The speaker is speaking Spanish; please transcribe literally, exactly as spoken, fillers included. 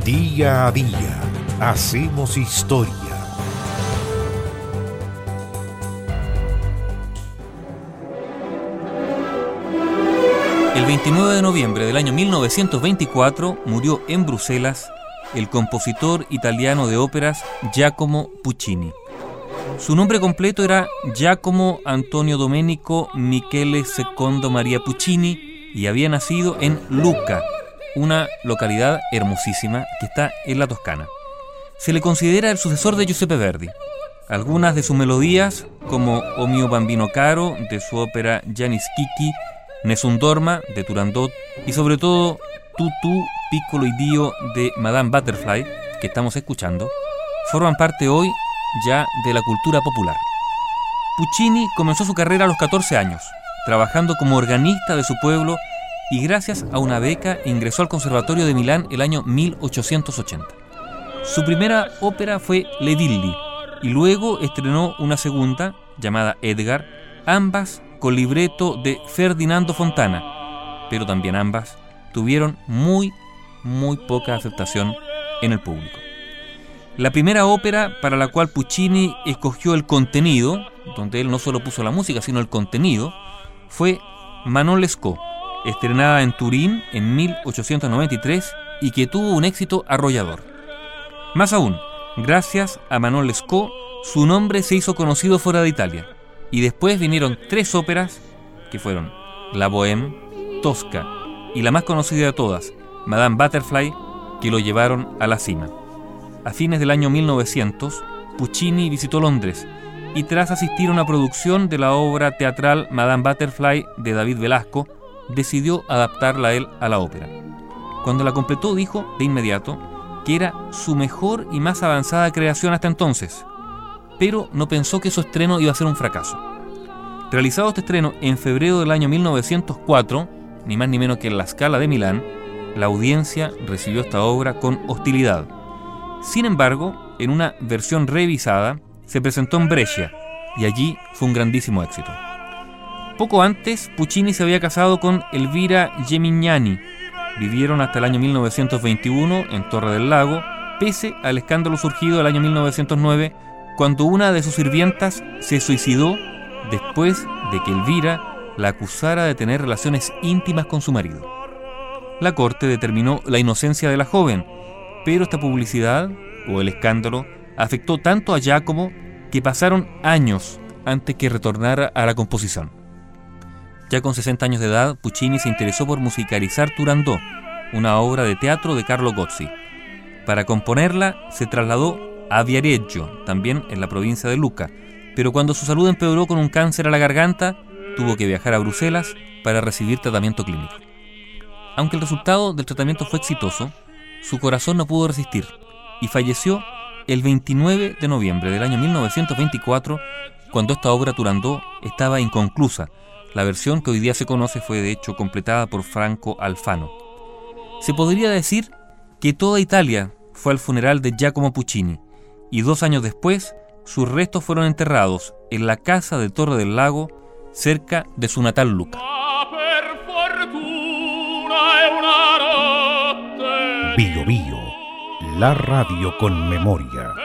Día a día hacemos historia. El veintinueve de noviembre del año mil novecientos veinticuatro murió en Bruselas el compositor italiano de óperas Giacomo Puccini. Su nombre completo era Giacomo Antonio Domenico Michele secondo Maria Puccini y había nacido en Lucca, una localidad hermosísima que está en la Toscana. Se le considera el sucesor de Giuseppe Verdi. Algunas de sus melodías, como O mio bambino caro, de su ópera Gianni Schicchi, Nessun dorma, de Turandot, y sobre todo Tu tu, piccolo Dio, de Madame Butterfly, que estamos escuchando, forman parte hoy ya de la cultura popular. Puccini comenzó su carrera a los catorce años, trabajando como organista de su pueblo, y gracias a una beca ingresó al Conservatorio de Milán el año mil ochocientos ochenta. Su primera ópera fue Le Dilli, y luego estrenó una segunda, llamada Edgar, ambas con libreto de Ferdinando Fontana, pero también ambas tuvieron muy, muy poca aceptación en el público. La primera ópera para la cual Puccini escogió el contenido, donde él no solo puso la música, sino el contenido, fue Manon Lescaut, estrenada en Turín en mil ochocientos noventa y tres y que tuvo un éxito arrollador. Más aún, gracias a Manon Lescaut, su nombre se hizo conocido fuera de Italia, y después vinieron tres óperas que fueron La Bohème, Tosca y la más conocida de todas, Madame Butterfly, que lo llevaron a la cima. A fines del año mil novecientos, Puccini visitó Londres y tras asistir a una producción de la obra teatral Madame Butterfly de David Velasco, decidió adaptarla a él a la ópera. Cuando la completó, dijo de inmediato que era su mejor y más avanzada creación hasta entonces, pero no pensó que su estreno iba a ser un fracaso. Realizado este estreno en febrero del año mil novecientos cuatro, ni más ni menos que en la Scala de Milán, la audiencia recibió esta obra con hostilidad. Sin embargo, en una versión revisada, se presentó en Brescia y allí fue un grandísimo éxito. Poco antes, Puccini se había casado con Elvira Gemignani. Vivieron hasta el año mil novecientos veintiuno en Torre del Lago, pese al escándalo surgido el año mil novecientos nueve, cuando una de sus sirvientas se suicidó después de que Elvira la acusara de tener relaciones íntimas con su marido. La corte determinó la inocencia de la joven, pero esta publicidad, o el escándalo, afectó tanto a Giacomo que pasaron años antes que retornara a la composición. Ya con sesenta años de edad, Puccini se interesó por musicalizar Turandot, una obra de teatro de Carlo Gozzi. Para componerla se trasladó a Viareggio, también en la provincia de Lucca, pero cuando su salud empeoró con un cáncer a la garganta, tuvo que viajar a Bruselas para recibir tratamiento clínico. Aunque el resultado del tratamiento fue exitoso, su corazón no pudo resistir y falleció el veintinueve de noviembre del año mil novecientos veinticuatro, cuando esta obra Turandot estaba inconclusa. La versión que hoy día se conoce fue de hecho completada por Franco Alfano. Se podría decir que toda Italia fue al funeral de Giacomo Puccini y dos años después sus restos fueron enterrados en la casa de Torre del Lago, cerca de su natal Lucca. Bio Bio, la radio con memoria.